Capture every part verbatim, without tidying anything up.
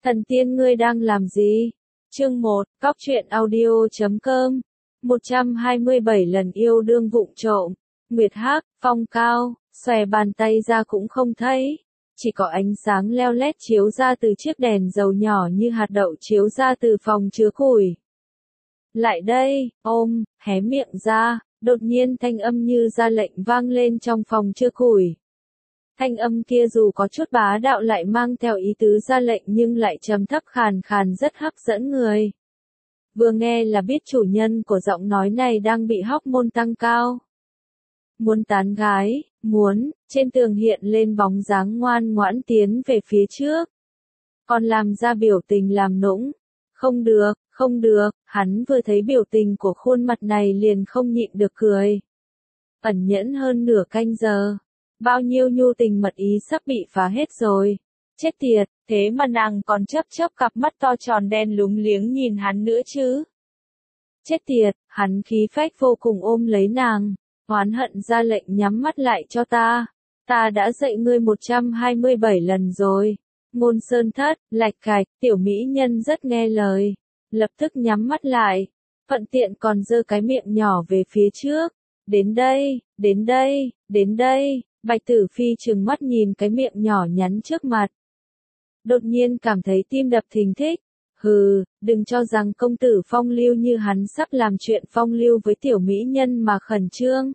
Thần tiên ngươi đang làm gì? Chương một, Cóc truyện audio chấm com. một trăm hai mươi bảy lần yêu đương vụng trộm. Nguyệt Hắc, Phong Cao, xòe bàn tay ra cũng không thấy. Chỉ có ánh sáng leo lét chiếu ra từ chiếc đèn dầu nhỏ như hạt đậu chiếu ra từ phòng chứa củi. Lại đây, ôm, hé miệng ra, đột nhiên thanh âm như ra lệnh vang lên trong phòng chứa củi. Thanh âm kia dù có chút bá đạo lại mang theo ý tứ ra lệnh nhưng lại trầm thấp khàn khàn rất hấp dẫn người. Vừa nghe là biết chủ nhân của giọng nói này đang bị hormone tăng cao. Muốn tán gái, muốn, trên tường hiện lên bóng dáng ngoan ngoãn tiến về phía trước. Còn làm ra biểu tình làm nũng. Không được, không được, hắn vừa thấy biểu tình của khuôn mặt này liền không nhịn được cười. Ẩn nhẫn hơn nửa canh giờ. Bao nhiêu nhu tình mật ý sắp bị phá hết rồi. Chết tiệt, thế mà nàng còn chớp chớp cặp mắt to tròn đen lúng liếng nhìn hắn nữa chứ. Chết tiệt, hắn khí phách vô cùng ôm lấy nàng, oán hận ra lệnh nhắm mắt lại cho ta. Ta đã dạy ngươi một trăm hai mươi bảy lần rồi. Ngôn Sơn Thất, lạch cạch, tiểu mỹ nhân rất nghe lời. Lập tức nhắm mắt lại. Thuận tiện còn giơ cái miệng nhỏ về phía trước. Đến đây, đến đây, đến đây. Bạch Tử Phi trừng mắt nhìn cái miệng nhỏ nhắn trước mặt. Đột nhiên cảm thấy tim đập thình thịch. Hừ, đừng cho rằng công tử phong lưu như hắn sắp làm chuyện phong lưu với tiểu mỹ nhân mà khẩn trương.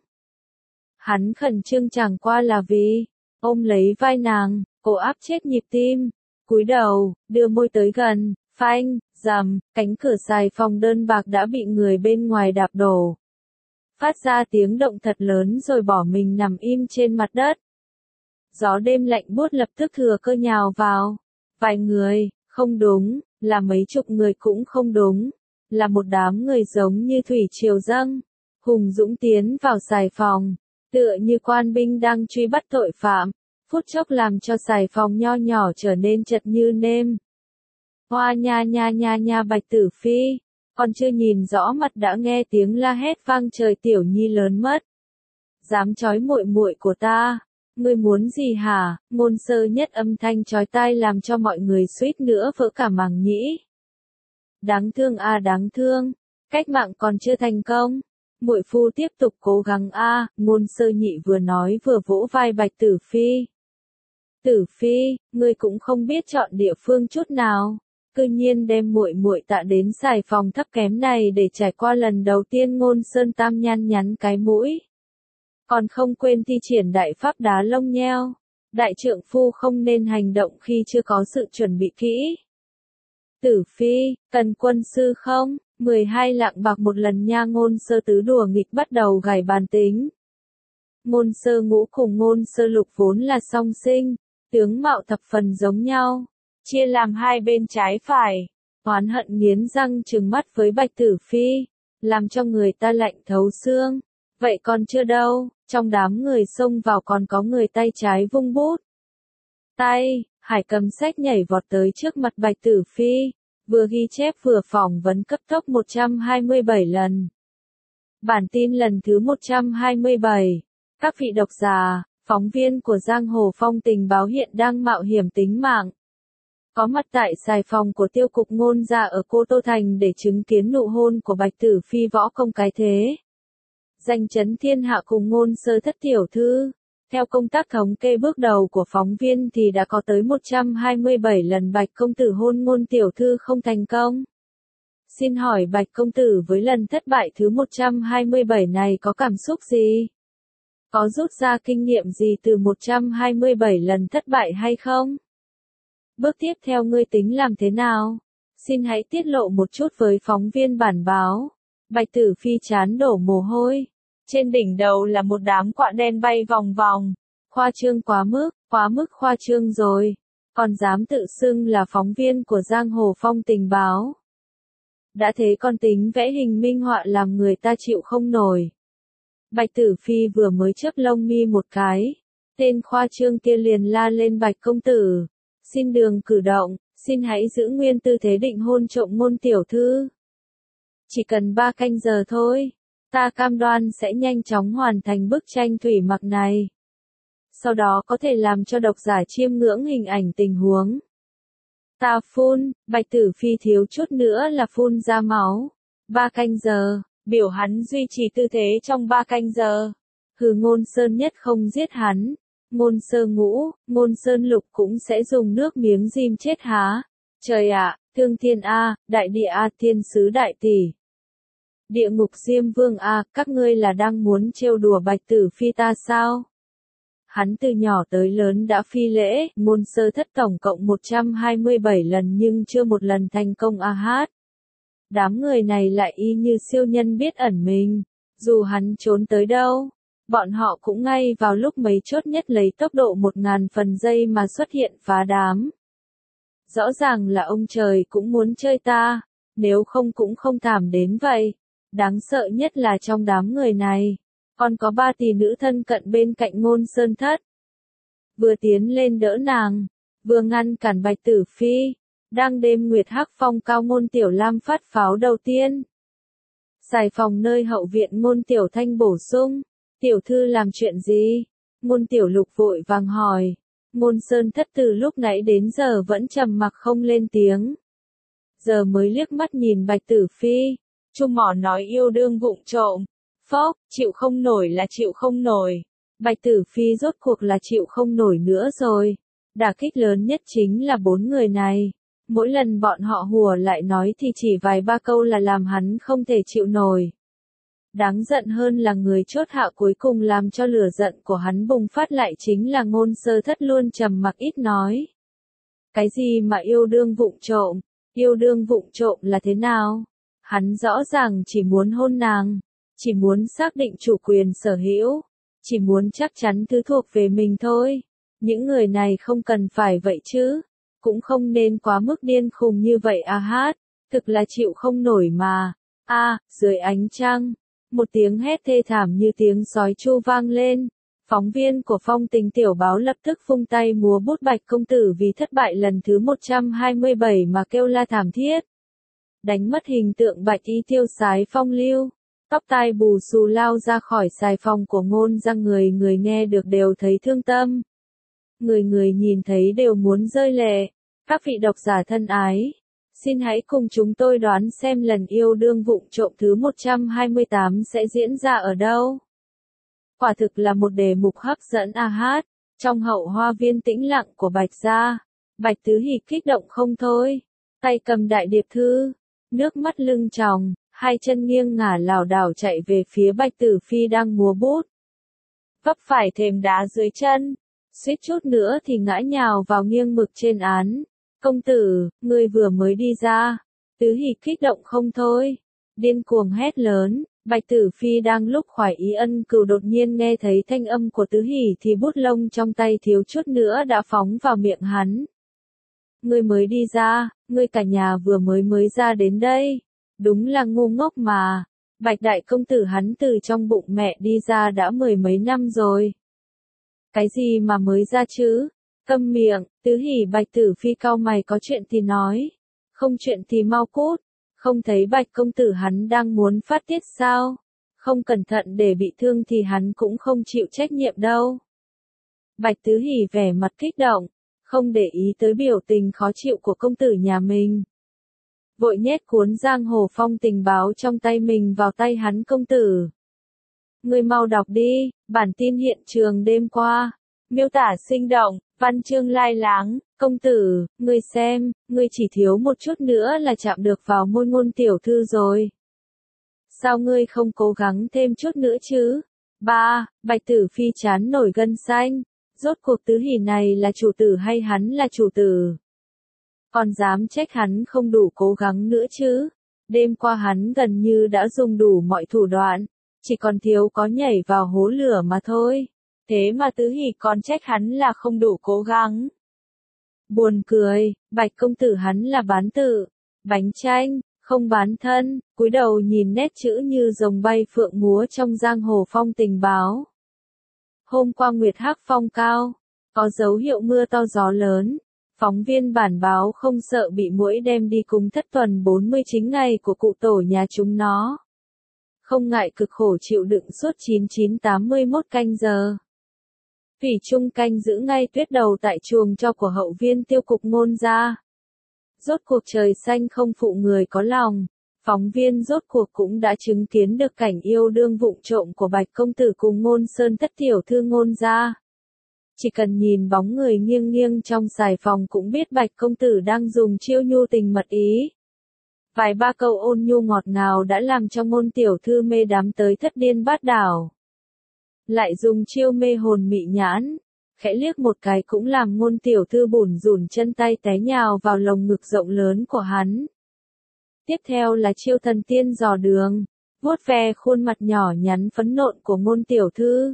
Hắn khẩn trương chẳng qua là vì ôm lấy vai nàng, cổ áp chết nhịp tim, cúi đầu, đưa môi tới gần, phanh, rầm, cánh cửa xài phòng đơn bạc đã bị người bên ngoài đạp đổ. Phát ra tiếng động thật lớn rồi bỏ mình nằm im trên mặt đất. Gió đêm lạnh buốt lập tức thừa cơ nhào vào. Vài người, không đúng, là mấy chục người cũng không đúng. Là một đám người giống như thủy triều dâng. Hùng dũng tiến vào xài phòng. Tựa như quan binh đang truy bắt tội phạm. Phút chốc làm cho xài phòng nho nhỏ trở nên chật như nêm. Hoa nha nha nha nha Bạch Tử Phi. Còn chưa nhìn rõ mặt đã nghe tiếng la hét vang trời tiểu nhi lớn mất. Dám chói muội muội của ta, ngươi muốn gì hả? Ngôn Sơ Nhất âm thanh chói tai làm cho mọi người suýt nữa vỡ cả màng nhĩ. Đáng thương a à, đáng thương, cách mạng còn chưa thành công. Muội phu tiếp tục cố gắng a, à, Ngôn Sơ Nhị vừa nói vừa vỗ vai Bạch Tử Phi. Tử Phi, ngươi cũng không biết chọn địa phương chút nào. Cư nhiên đem muội muội tạ đến xài phòng thấp kém này để trải qua lần đầu tiên. Ngôn Sơn Tam nhăn nhắn cái mũi. Còn không quên thi triển đại pháp đá lông nheo. Đại trượng phu không nên hành động khi chưa có sự chuẩn bị kỹ. Tử Phi, cần quân sư không? mười hai lạng bạc một lần nha. Ngôn Sơ Tứ đùa nghịch bắt đầu gảy bàn tính. Ngôn Sơ Ngũ cùng Ngôn Sơ Lục vốn là song sinh, tướng mạo thập phần giống nhau. Chia làm hai bên trái phải, oán hận nghiến răng trừng mắt với Bạch Tử Phi, làm cho người ta lạnh thấu xương. Vậy còn chưa đâu, trong đám người xông vào còn có người tay trái vung bút. Tay, Hải cầm sách nhảy vọt tới trước mặt Bạch Tử Phi, vừa ghi chép vừa phỏng vấn cấp tốc một trăm hai mươi bảy lần. Bản tin lần thứ một trăm hai mươi bảy, các vị độc giả, phóng viên của Giang Hồ Phong Tình báo hiện đang mạo hiểm tính mạng. Có mặt tại xài phòng của tiêu cục Ngôn gia ở Cô Tô Thành để chứng kiến nụ hôn của Bạch Tử Phi võ công cái thế. Danh chấn thiên hạ cùng Ngôn Sơ Thất tiểu thư. Theo công tác thống kê bước đầu của phóng viên thì đã có tới một trăm hai mươi bảy lần Bạch công tử hôn Ngôn tiểu thư không thành công. Xin hỏi Bạch công tử với lần thất bại thứ một trăm hai mươi bảy này có cảm xúc gì? Có rút ra kinh nghiệm gì từ một trăm hai mươi bảy lần thất bại hay không? Bước tiếp theo ngươi tính làm thế nào? Xin hãy tiết lộ một chút với phóng viên bản báo. Bạch Tử Phi chán đổ mồ hôi. Trên đỉnh đầu là một đám quạ đen bay vòng vòng. Khoa trương quá mức, quá mức khoa trương rồi. Còn dám tự xưng là phóng viên của Giang Hồ Phong Tình báo. Đã thế còn tính vẽ hình minh họa làm người ta chịu không nổi. Bạch Tử Phi vừa mới chớp lông mi một cái. Tên khoa trương kia liền la lên Bạch công tử. Xin đường cử động, xin hãy giữ nguyên tư thế định hôn trộm Ngôn tiểu thư. Chỉ cần ba canh giờ thôi, ta cam đoan sẽ nhanh chóng hoàn thành bức tranh thủy mặc này. Sau đó có thể làm cho độc giả chiêm ngưỡng hình ảnh tình huống. Ta phun, Bạch Tử Phi thiếu chút nữa là phun ra máu. Ba canh giờ, biểu hắn duy trì tư thế trong ba canh giờ. Hừ, Ngôn Sơn Nhất không giết hắn. Ngôn Sơ Ngũ, Ngôn Sơn Lục cũng sẽ dùng nước miếng dim chết há. Trời ạ, Thương Thiên A, Đại Địa A, Thiên Sứ Đại Tỷ. Địa Ngục Diêm Vương A, các ngươi là đang muốn trêu đùa Bạch Tử Phi ta sao? Hắn từ nhỏ tới lớn đã phi lễ, Ngôn Sơ Thất tổng cộng một trăm hai mươi bảy lần nhưng chưa một lần thành công a hát. Đám người này lại y như siêu nhân biết ẩn mình, dù hắn trốn tới đâu, bọn họ cũng ngay vào lúc mấy chốt nhất lấy tốc độ một ngàn phần giây mà xuất hiện phá đám. Rõ ràng là ông trời cũng muốn chơi ta, nếu không cũng không thảm đến vậy. Đáng sợ nhất là trong đám người này, còn có ba tỷ nữ thân cận bên cạnh Ngôn Sơn Thất. Vừa tiến lên đỡ nàng, vừa ngăn cản Bạch Tử Phi, đang đêm nguyệt hắc phong cao Ngôn Tiểu Lam phát pháo đầu tiên. Xài phòng nơi hậu viện Ngôn Tiểu Thanh bổ sung, tiểu thư làm chuyện gì? Ngôn Tiểu Lục vội vàng hỏi. Ngôn Sơn Thất từ lúc nãy đến giờ vẫn trầm mặc không lên tiếng. Giờ mới liếc mắt nhìn Bạch Tử Phi. Chu mỏ nói yêu đương vụng trộm. Phốc, chịu không nổi là chịu không nổi. Bạch Tử Phi rốt cuộc là chịu không nổi nữa rồi. Đả kích lớn nhất chính là bốn người này. Mỗi lần bọn họ hùa lại nói thì chỉ vài ba câu là làm hắn không thể chịu nổi. Đáng giận hơn là người chốt hạ cuối cùng làm cho lửa giận của hắn bùng phát lại chính là Ngôn Sơ Thất luôn trầm mặc ít nói. Cái gì mà yêu đương vụng trộm? Yêu đương vụng trộm là thế nào? Hắn rõ ràng chỉ muốn hôn nàng, chỉ muốn xác định chủ quyền sở hữu, chỉ muốn chắc chắn thứ thuộc về mình thôi. Những người này không cần phải vậy chứ, cũng không nên quá mức điên khùng như vậy a hát, thực là chịu không nổi mà. A, dưới ánh trăng, một tiếng hét thê thảm như tiếng sói tru vang lên. Phóng viên của Phong Tình Tiểu Báo lập tức vung tay múa bút Bạch công tử vì thất bại lần thứ một trăm hai mươi bảy mà kêu la thảm thiết. Đánh mất hình tượng Bạch y tiêu sái phong lưu, tóc tai bù xù lao ra khỏi xài phòng của Ngôn ra, người người nghe được đều thấy thương tâm. Người người nhìn thấy đều muốn rơi lệ. Các vị độc giả thân ái, xin hãy cùng chúng tôi đoán xem lần yêu đương vụng trộm thứ một trăm hai mươi tám sẽ diễn ra ở đâu. Quả thực là một đề mục hấp dẫn a hát. Trong hậu hoa viên tĩnh lặng của Bạch gia, Bạch Tứ Hỷ kích động không thôi, tay cầm đại điệp thư, nước mắt lưng tròng, hai chân nghiêng ngả lảo đảo chạy về phía Bạch Tử Phi đang múa bút. Vấp phải thềm đá dưới chân, suýt chút nữa thì ngã nhào vào nghiêng mực trên án. Công tử, ngươi vừa mới đi ra. Tứ Hỷ kích động không thôi, điên cuồng hét lớn. Bạch Tử Phi đang lúc khoái ý ân cửu đột nhiên nghe thấy thanh âm của Tứ Hỷ thì bút lông trong tay thiếu chút nữa đã phóng vào miệng hắn. Ngươi mới đi ra, ngươi cả nhà vừa mới mới ra đến đây. Đúng là ngu ngốc mà. Bạch đại công tử hắn từ trong bụng mẹ đi ra đã mười mấy năm rồi. Cái gì mà mới ra chứ? Câm miệng. Tứ Hỷ. Bạch Tử Phi cau mày, có chuyện thì nói, không chuyện thì mau cút. Không thấy Bạch công tử hắn đang muốn phát tiết sao? Không cẩn thận để bị thương thì hắn cũng không chịu trách nhiệm đâu. Bạch Tứ Hỷ vẻ mặt kích động, không để ý tới biểu tình khó chịu của công tử nhà mình. Vội nhét cuốn giang hồ phong tình báo trong tay mình vào tay hắn. Công tử, ngươi mau đọc đi, bản tin hiện trường đêm qua. Miêu tả sinh động, văn chương lai láng. Công tử, ngươi xem, ngươi chỉ thiếu một chút nữa là chạm được vào môi Ngôn tiểu thư rồi. Sao ngươi không cố gắng thêm chút nữa chứ? Ba, Bạch Tử Phi chán nổi gân xanh. Rốt cuộc Tứ Hỷ này là chủ tử hay hắn là chủ tử? Còn dám trách hắn không đủ cố gắng nữa chứ? Đêm qua hắn gần như đã dùng đủ mọi thủ đoạn, chỉ còn thiếu có nhảy vào hố lửa mà thôi. Thế mà Tứ Hỷ còn trách hắn là không đủ cố gắng. Buồn cười, Bạch công tử hắn là bán tự, bánh chanh, không bán thân. Cúi đầu nhìn nét chữ như rồng bay phượng múa trong giang hồ phong tình báo. Hôm qua nguyệt hắc phong cao, có dấu hiệu mưa to gió lớn. Phóng viên bản báo không sợ bị muỗi đem đi cùng thất tuần bốn mươi chín ngày của cụ tổ nhà chúng nó. Không ngại cực khổ chịu đựng suốt chín chín tám mươi mốt canh giờ. Thủy chung canh giữ ngay tuyết đầu tại chuồng cho của hậu viên tiêu cục Ngôn gia. Rốt cuộc trời xanh không phụ người có lòng, phóng viên rốt cuộc cũng đã chứng kiến được cảnh yêu đương vụng trộm của Bạch công tử cùng Ngôn Sơn thất tiểu thư Ngôn gia. Chỉ cần nhìn bóng người nghiêng nghiêng trong xài phòng cũng biết Bạch công tử đang dùng chiêu nhu tình mật ý. Vài ba câu ôn nhu ngọt ngào đã làm cho Ngôn tiểu thư mê đắm tới thất điên bát đảo. Lại dùng chiêu mê hồn mị nhãn, khẽ liếc một cái cũng làm Ngôn tiểu thư bủn rủn chân tay té nhào vào lồng ngực rộng lớn của hắn. Tiếp theo là chiêu thần tiên dò đường, vuốt ve khuôn mặt nhỏ nhắn phấn nộn của Ngôn tiểu thư.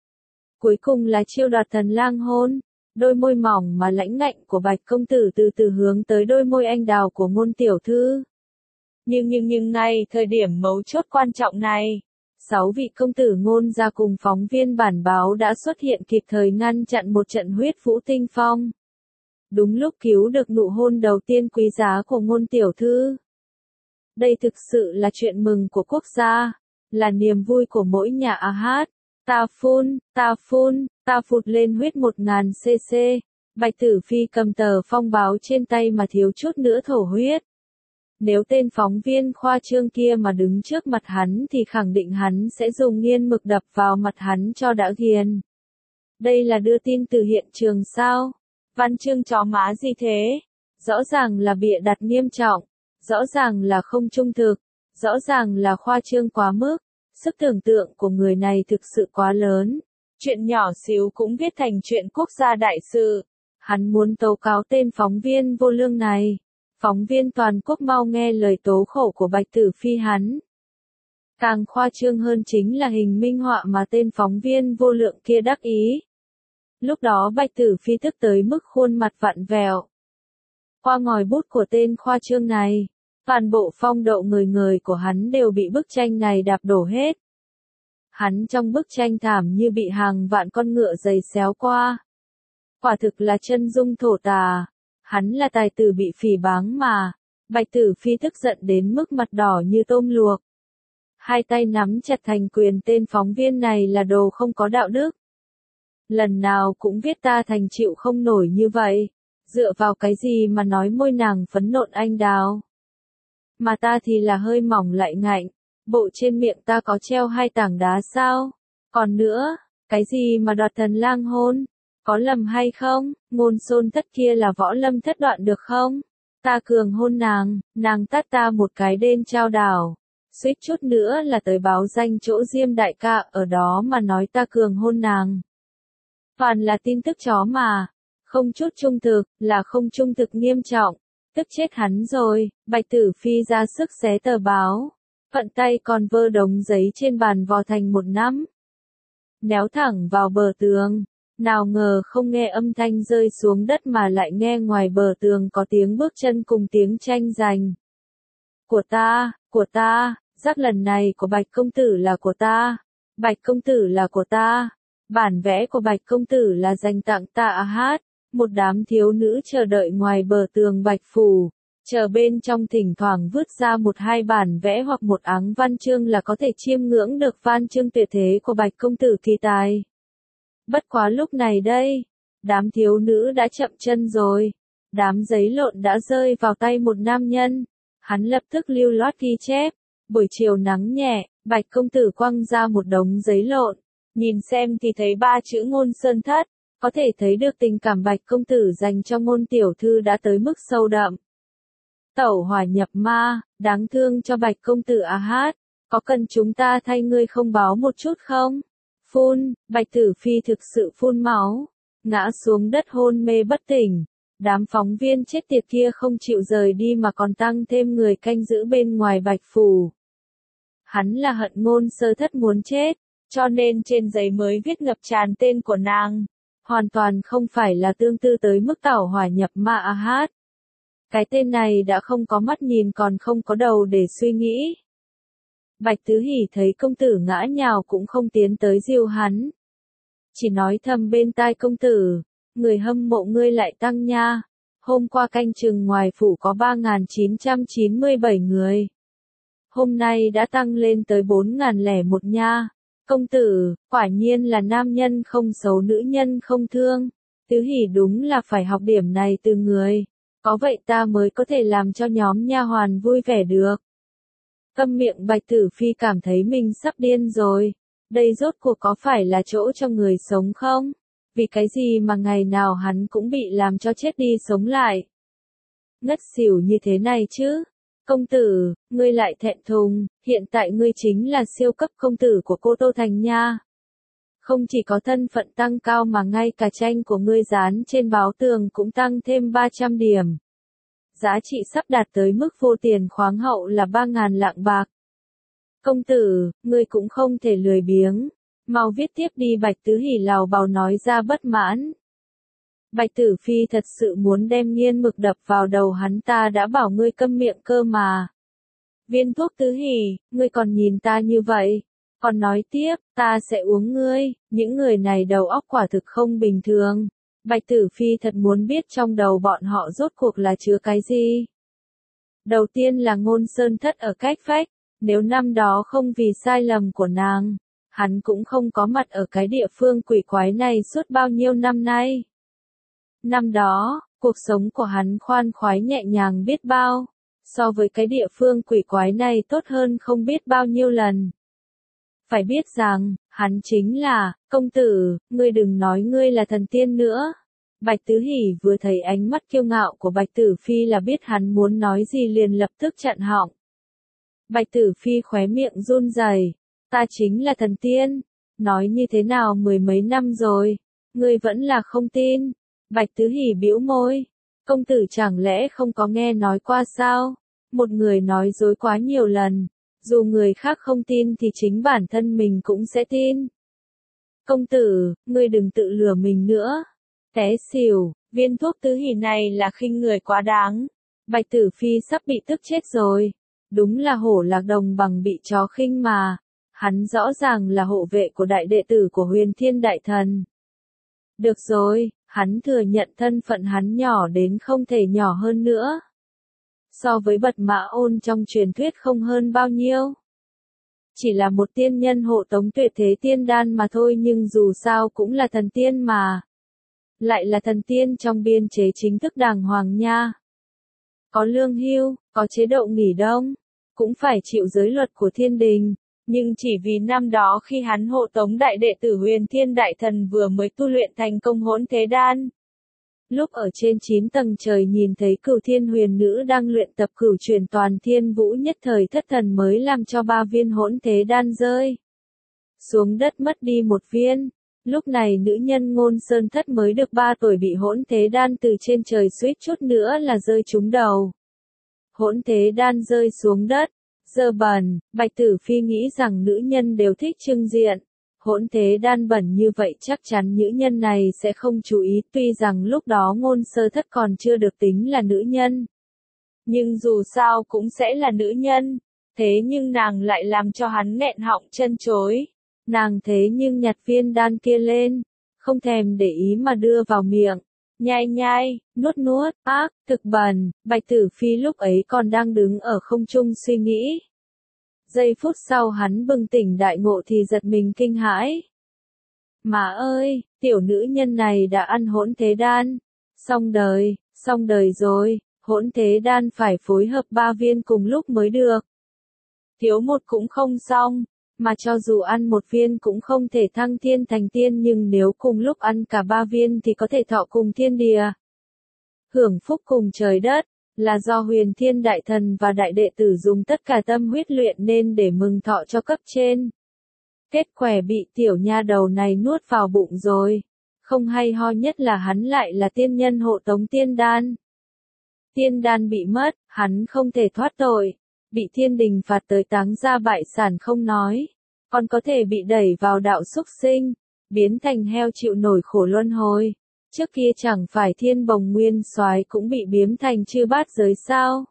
Cuối cùng là chiêu đoạt thần lang hôn, đôi môi mỏng mà lãnh ngạnh của Bạch công tử từ từ hướng tới đôi môi anh đào của Ngôn tiểu thư. Nhưng nhưng nhưng ngay thời điểm mấu chốt quan trọng này, sáu vị công tử Ngôn gia cùng phóng viên bản báo đã xuất hiện kịp thời ngăn chặn một trận huyết vũ tinh phong. Đúng lúc cứu được nụ hôn đầu tiên quý giá của Ngôn tiểu thư. Đây thực sự là chuyện mừng của quốc gia, là niềm vui của mỗi nhà a hát. Ta phun, ta phun, ta phụt lên huyết một ngàn cc. Bạch Tử Phi cầm tờ phong báo trên tay mà thiếu chút nữa thổ huyết. Nếu tên phóng viên khoa trương kia mà đứng trước mặt hắn thì khẳng định hắn sẽ dùng nghiên mực đập vào mặt hắn cho đã ghiền. Đây là đưa tin từ hiện trường sao? Văn chương chó má gì thế? Rõ ràng là bịa đặt nghiêm trọng, rõ ràng là không trung thực, rõ ràng là khoa trương quá mức. Sức tưởng tượng của người này thực sự quá lớn. Chuyện nhỏ xíu cũng viết thành chuyện quốc gia đại sự. Hắn muốn tố cáo tên phóng viên vô lương này. Phóng viên toàn quốc mau nghe lời tố khổ của Bạch Tử Phi hắn. Càng khoa trương hơn chính là hình minh họa mà tên phóng viên vô lượng kia đắc ý. Lúc đó Bạch Tử Phi tức tới mức khuôn mặt vặn vẹo. Qua ngòi bút của tên khoa trương này, toàn bộ phong độ người người của hắn đều bị bức tranh này đạp đổ hết. Hắn trong bức tranh thảm như bị hàng vạn con ngựa giày xéo qua. Quả thực là chân dung thổ tà. Hắn là tài tử bị phỉ báng mà. Bạch Tử Phi tức giận đến mức mặt đỏ như tôm luộc. Hai tay nắm chặt thành quyền tên phóng viên này là đồ không có đạo đức. Lần nào cũng viết ta thành chịu không nổi như vậy. Dựa vào cái gì mà nói môi nàng phấn nộn anh đào. Mà ta thì là hơi mỏng lại ngạnh. Bộ trên miệng ta có treo hai tảng đá sao? Còn nữa, cái gì mà đoạt thần lang hôn? Có lầm hay không? Ngôn Sơn thất kia là võ lâm thất đoạn được không? Ta cường hôn nàng, nàng tát ta một cái đên trao đảo. Suýt chút nữa là tới báo danh chỗ Diêm đại ca ở đó mà nói ta cường hôn nàng. Toàn là tin tức chó mà. Không chút trung thực, là không trung thực nghiêm trọng. Tức chết hắn rồi. Bạch Tử Phi ra sức xé tờ báo. Vận tay còn vơ đống giấy trên bàn vò thành một nắm. Néo thẳng vào bờ tường. Nào ngờ không nghe âm thanh rơi xuống đất mà lại nghe ngoài bờ tường có tiếng bước chân cùng tiếng tranh giành. Của ta, của ta, giác lần này của Bạch công tử là của ta. Bạch công tử là của ta. Bản vẽ của Bạch công tử là dành tặng ta a hát. Một đám thiếu nữ chờ đợi ngoài bờ tường Bạch phủ. Chờ bên trong thỉnh thoảng vứt ra một hai bản vẽ hoặc một áng văn chương là có thể chiêm ngưỡng được văn chương tuyệt thế của Bạch công tử kỳ tài. Bất quá lúc này đây, đám thiếu nữ đã chậm chân rồi. Đám giấy lộn đã rơi vào tay một nam nhân. Hắn lập tức lưu loát ghi chép. Buổi chiều nắng nhẹ, Bạch công tử quăng ra một đống giấy lộn. Nhìn xem thì thấy ba chữ Ngôn Sơn thất. Có thể thấy được tình cảm Bạch công tử dành cho Ngôn tiểu thư đã tới mức sâu đậm. Tẩu hỏa nhập ma, đáng thương cho Bạch công tử a hát. Có cần chúng ta thay ngươi không báo một chút không? Phun, Bạch Tử Phi thực sự phun máu. Ngã xuống đất hôn mê bất tỉnh. Đám phóng viên chết tiệt kia không chịu rời đi mà còn tăng thêm người canh giữ bên ngoài Bạch phủ. Hắn là hận Ngôn Sơ thất muốn chết, cho nên trên giấy mới viết ngập tràn tên của nàng. Hoàn toàn không phải là tương tư tới mức tẩu hỏa nhập ma a hát. Cái tên này đã không có mắt nhìn còn không có đầu để suy nghĩ. Bạch Tứ Hỷ thấy công tử ngã nhào cũng không tiến tới dìu hắn. Chỉ nói thầm bên tai công tử, người hâm mộ ngươi lại tăng nha. Hôm qua canh chừng ngoài phủ có ba nghìn chín trăm chín mươi bảy người. Hôm nay đã tăng lên tới bốn nghìn lẻ một nha. Công tử, quả nhiên là nam nhân không xấu nữ nhân không thương. Tứ Hỷ đúng là phải học điểm này từ người. Có vậy ta mới có thể làm cho nhóm nha hoàn vui vẻ được. Câm miệng Bạch Tử Phi cảm thấy mình sắp điên rồi. Đây rốt cuộc có phải là chỗ cho người sống không? Vì cái gì mà ngày nào hắn cũng bị làm cho chết đi sống lại? Ngất xỉu như thế này chứ? Công tử, ngươi lại thẹn thùng, hiện tại ngươi chính là siêu cấp công tử của cô Tô Thành nha. Không chỉ có thân phận tăng cao mà ngay cả tranh của ngươi dán trên báo tường cũng tăng thêm ba trăm điểm. Giá trị sắp đạt tới mức vô tiền khoáng hậu là ba ngàn lạng bạc. Công tử, ngươi cũng không thể lười biếng. Mau viết tiếp đi, Bạch Tứ Hỉ lào bào nói ra bất mãn. Bạch Tử Phi thật sự muốn đem nghiên mực đập vào đầu hắn, ta đã bảo ngươi câm miệng cơ mà. Viên thuốc Tứ Hỉ, ngươi còn nhìn ta như vậy, còn nói tiếp, ta sẽ uống ngươi, những người này đầu óc quả thực không bình thường. Bạch Tử Phi thật muốn biết trong đầu bọn họ rốt cuộc là chứa cái gì. Đầu tiên là Ngôn Sơn Thất ở cách vách, nếu năm đó không vì sai lầm của nàng, hắn cũng không có mặt ở cái địa phương quỷ quái này suốt bao nhiêu năm nay. Năm đó, cuộc sống của hắn khoan khoái nhẹ nhàng biết bao, so với cái địa phương quỷ quái này tốt hơn không biết bao nhiêu lần. Phải biết rằng, hắn chính là, công tử, ngươi đừng nói ngươi là thần tiên nữa. Bạch Tứ Hỉ vừa thấy ánh mắt kiêu ngạo của Bạch Tử Phi là biết hắn muốn nói gì liền lập tức chặn họng. Bạch Tử Phi khóe miệng run rẩy, ta chính là thần tiên, nói như thế nào mười mấy năm rồi, ngươi vẫn là không tin. Bạch Tứ Hỉ bĩu môi, công tử chẳng lẽ không có nghe nói qua sao, một người nói dối quá nhiều lần, dù người khác không tin thì chính bản thân mình cũng sẽ tin. Công tử, ngươi đừng tự lừa mình nữa. Té xỉu, viên thuốc Tứ Hỉ này là khinh người quá đáng. Bạch Tử Phi sắp bị tức chết rồi. Đúng là hổ lạc đồng bằng bị chó khinh mà. Hắn rõ ràng là hộ vệ của đại đệ tử của Huyền Thiên Đại Thần. Được rồi, hắn thừa nhận thân phận hắn nhỏ đến không thể nhỏ hơn nữa. So với Bật Mã Ôn trong truyền thuyết không hơn bao nhiêu. Chỉ là một tiên nhân hộ tống tuyệt thế tiên đan mà thôi, nhưng dù sao cũng là thần tiên mà. Lại là thần tiên trong biên chế chính thức đàng hoàng nha. Có lương hưu, có chế độ nghỉ đông, cũng phải chịu giới luật của thiên đình. Nhưng chỉ vì năm đó khi hắn hộ tống đại đệ tử Huyền Thiên Đại Thần vừa mới tu luyện thành công Hỗn Thế Đan. Lúc ở trên chín tầng trời nhìn thấy Cửu Thiên Huyền Nữ đang luyện tập cửu chuyển toàn thiên vũ, nhất thời thất thần mới làm cho ba viên Hỗn Thế Đan rơi xuống đất, mất đi một viên. Lúc này nữ nhân Ngôn Sơn Thất mới được ba tuổi bị Hỗn Thế Đan từ trên trời suýt chút nữa là rơi trúng đầu. Hỗn Thế Đan rơi xuống đất, dơ bẩn. Bạch Tử Phi nghĩ rằng nữ nhân đều thích trưng diện. Hỗn Thế Đan bẩn như vậy chắc chắn nữ nhân này sẽ không chú ý, tuy rằng lúc đó Ngôn Sơ Thất còn chưa được tính là nữ nhân. Nhưng dù sao cũng sẽ là nữ nhân, thế nhưng nàng lại làm cho hắn nghẹn họng chân chối. Nàng thế nhưng nhặt viên đan kia lên, không thèm để ý mà đưa vào miệng, nhai nhai, nuốt nuốt, ác, thực bẩn. Bạch Tử Phi lúc ấy còn đang đứng ở không trung suy nghĩ. Giây phút sau hắn bừng tỉnh đại ngộ thì giật mình kinh hãi. Má ơi, tiểu nữ nhân này đã ăn Hỗn Thế Đan. Xong đời, xong đời rồi, Hỗn Thế Đan phải phối hợp ba viên cùng lúc mới được. Thiếu một cũng không xong, mà cho dù ăn một viên cũng không thể thăng thiên thành tiên, nhưng nếu cùng lúc ăn cả ba viên thì có thể thọ cùng thiên địa. Hưởng phúc cùng trời đất. Là do Huyền Thiên Đại Thần và đại đệ tử dùng tất cả tâm huyết luyện nên để mừng thọ cho cấp trên. Kết quả bị tiểu nha đầu này nuốt vào bụng rồi. Không hay ho nhất là hắn lại là tiên nhân hộ tống tiên đan. Tiên đan bị mất, hắn không thể thoát tội. Bị thiên đình phạt tới táng gia bại sản không nói. Còn có thể bị đẩy vào đạo súc sinh, biến thành heo chịu nổi khổ luân hồi. Trước kia chẳng phải Thiên Bồng Nguyên Soái cũng bị biếm thành chư bát giới sao?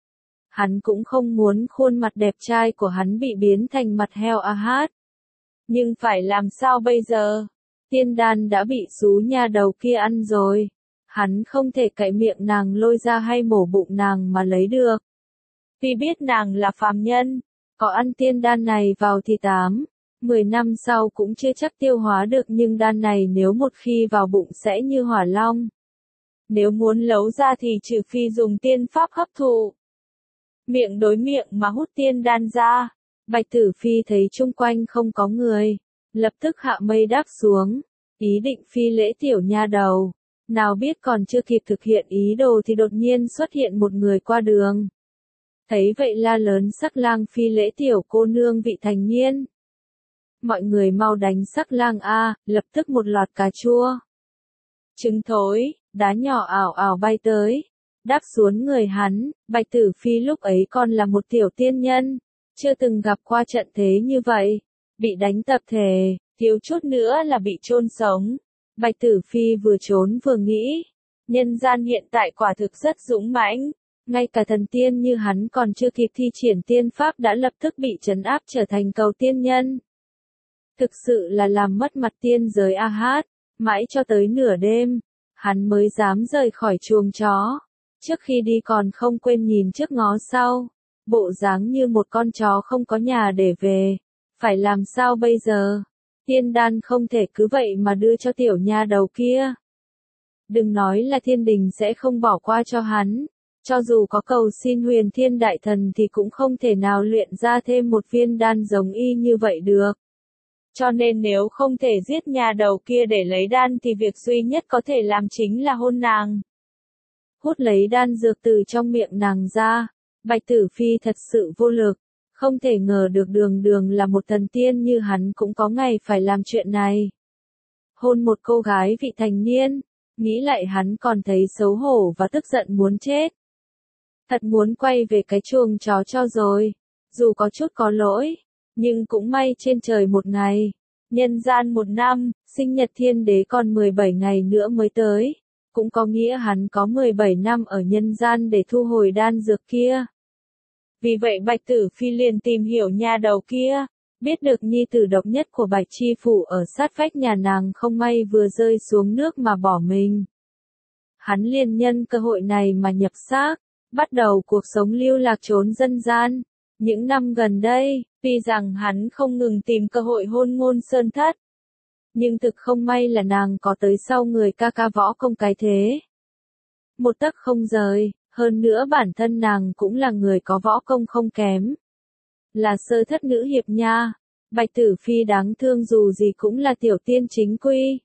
Hắn cũng không muốn khuôn mặt đẹp trai của hắn bị biến thành mặt heo a hát. Nhưng phải làm sao bây giờ? Tiên đan đã bị xú nha đầu kia ăn rồi. Hắn không thể cậy miệng nàng lôi ra hay mổ bụng nàng mà lấy được. Tuy biết nàng là phàm nhân, có ăn tiên đan này vào thì tám, mười năm sau cũng chưa chắc tiêu hóa được, nhưng đan này nếu một khi vào bụng sẽ như hỏa long. Nếu muốn lấu ra thì trừ phi dùng tiên pháp hấp thụ. Miệng đối miệng mà hút tiên đan ra. Bạch Tử Phi thấy chung quanh không có người, lập tức hạ mây đáp xuống, ý định phi lễ tiểu nha đầu. Nào biết còn chưa kịp thực hiện ý đồ thì đột nhiên xuất hiện một người qua đường. Thấy vậy la lớn sắc lang phi lễ tiểu cô nương vị thành niên. Mọi người mau đánh sắc lang a, lập tức một loạt cà chua. Trứng thối, đá nhỏ ảo ảo bay tới, đáp xuống người hắn. Bạch Tử Phi lúc ấy còn là một tiểu tiên nhân, chưa từng gặp qua trận thế như vậy, bị đánh tập thể, thiếu chút nữa là bị chôn sống. Bạch Tử Phi vừa trốn vừa nghĩ, nhân gian hiện tại quả thực rất dũng mãnh, ngay cả thần tiên như hắn còn chưa kịp thi triển tiên pháp đã lập tức bị trấn áp trở thành cầu tiên nhân. Thực sự là làm mất mặt tiên giới a hát, mãi cho tới nửa đêm, hắn mới dám rời khỏi chuồng chó. Trước khi đi còn không quên nhìn trước ngó sau, bộ dáng như một con chó không có nhà để về. Phải làm sao bây giờ? Tiên đan không thể cứ vậy mà đưa cho tiểu nha đầu kia. Đừng nói là thiên đình sẽ không bỏ qua cho hắn, cho dù có cầu xin huyền thiên đại thần thì cũng không thể nào luyện ra thêm một viên đan giống y như vậy được. Cho nên nếu không thể giết nha đầu kia để lấy đan thì việc duy nhất có thể làm chính là hôn nàng. Hút lấy đan dược từ trong miệng nàng ra, Bạch Tử Phi thật sự vô lực, không thể ngờ được đường đường là một thần tiên như hắn cũng có ngày phải làm chuyện này. Hôn một cô gái vị thành niên, nghĩ lại hắn còn thấy xấu hổ và tức giận muốn chết. Thật muốn quay về cái chuồng chó cho rồi, dù có chút có lỗi, nhưng cũng may trên trời một ngày, nhân gian một năm, sinh nhật thiên đế còn mười bảy ngày nữa mới tới, cũng có nghĩa hắn có mười bảy năm ở nhân gian để thu hồi đan dược kia. Vì vậy Bạch Tử Phi liền tìm hiểu nha đầu kia, biết được nhi tử độc nhất của Bạch Chi Phủ ở sát vách nhà nàng không may vừa rơi xuống nước mà bỏ mình. Hắn liền nhân cơ hội này mà nhập xác, bắt đầu cuộc sống lưu lạc trốn dân gian. Những năm gần đây, tuy rằng hắn không ngừng tìm cơ hội hôn Ngôn Sơn Thất, nhưng thực không may là nàng có tới sau người ca ca võ công cái thế. Một tấc không rời, hơn nữa bản thân nàng cũng là người có võ công không kém. Là sơ thất nữ hiệp nha, Bạch Tử Phi đáng thương dù gì cũng là tiểu tiên chính quy.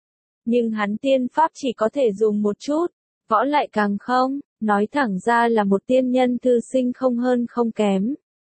Nhưng hắn tiên pháp chỉ có thể dùng một chút, võ lại càng không, nói thẳng ra là một tiên nhân thư sinh không hơn không kém.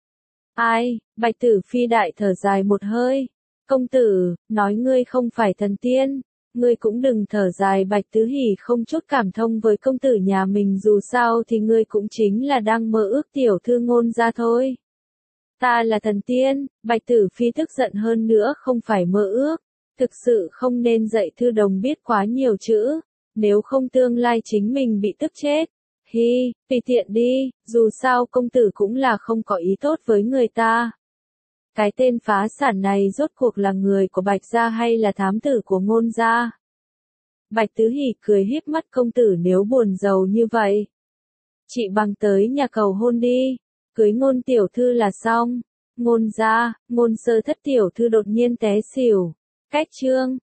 Ai, Bạch Tử Phi đại thở dài một hơi. Công tử, nói ngươi không phải thần tiên, ngươi cũng đừng thở dài. Bạch Tứ Hỉ không chút cảm thông với công tử nhà mình, dù sao thì ngươi cũng chính là đang mơ ước tiểu thư Ngôn gia thôi. Ta là thần tiên, Bạch Tử Phi tức giận hơn nữa không phải mơ ước, thực sự không nên dạy thư đồng biết quá nhiều chữ, nếu không tương lai chính mình bị tức chết. Hi, tùy tiện đi, dù sao công tử cũng là không có ý tốt với người ta. Cái tên phá sản này rốt cuộc là người của Bạch gia hay là thám tử của Ngôn gia? Bạch Tứ Hỉ cười híp mắt, công tử nếu buồn giàu như vậy, chị bằng tới nhà cầu hôn đi, cưới Ngôn tiểu thư là xong. Ngôn gia, Ngôn Sơ Thất tiểu thư đột nhiên té xỉu. Cách chương